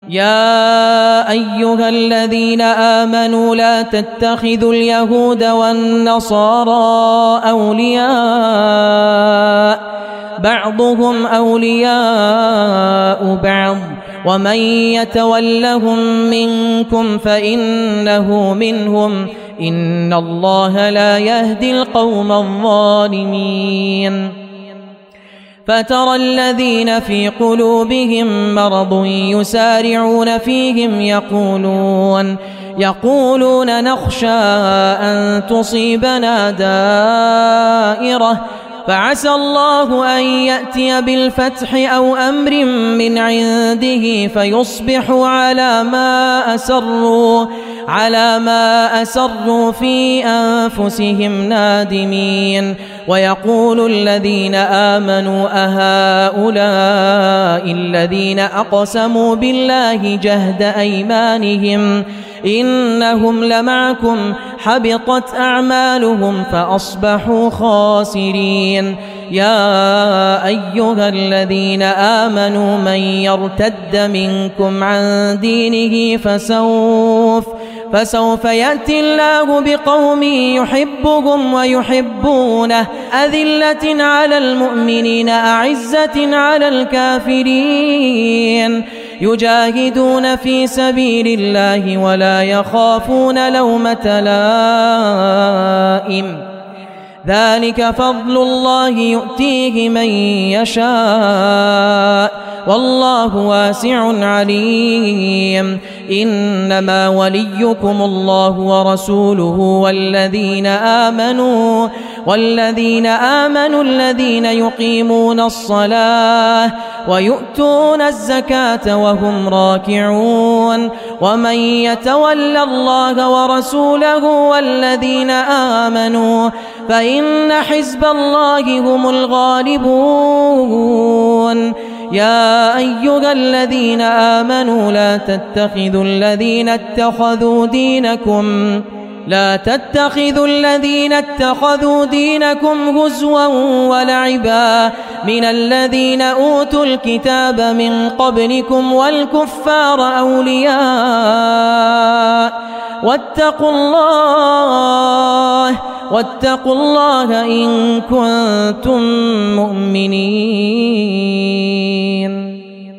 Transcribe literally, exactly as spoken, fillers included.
يا أيها الذين آمنوا لا تتخذوا اليهود والنصارى أولياء بعضهم أولياء بعض ومن يتولهم منكم فإنه منهم إن الله لا يهدي القوم الظالمين فترى الذين في قلوبهم مرض يسارعون فيهم يقولون يقولون نخشى أن تصيبنا دائرة فعسى الله أن يأتي بالفتح أو أمر من عنده فيصبحوا على ما أسروا على ما أسروا في أنفسهم نادمين ويقول الذين آمنوا أهؤلاء الذين أقسموا بالله جهد أيمانهم إنهم لمعكم حبطت أعمالهم فأصبحوا خاسرين يا أيها الذين آمنوا من يرتد منكم عن دينه فسوف فسوف يأتي الله بقوم يحبهم ويحبونه أذلة على المؤمنين أعزة على الكافرين يجاهدون في سبيل الله ولا يخافون لومة لائم ذلك فضل الله يؤتيه من يشاء والله واسع عليم إنما وليكم الله ورسوله والذين آمنوا والذين آمنوا الذين يقيمون الصلاة ويؤتون الزكاة وهم راكعون ومن يتولى الله ورسوله والذين آمنوا فإن حزب الله هم الغالبون يا أيها الذين آمنوا لا تتخذوا الذين اتخذوا دينكم لا تتخذوا الذين اتخذوا دينكم هزوا ولعبا من الذين أوتوا الكتاب من قبلكم والكفار أولياء واتقوا الله واتقوا الله إن كنتم مؤمنين.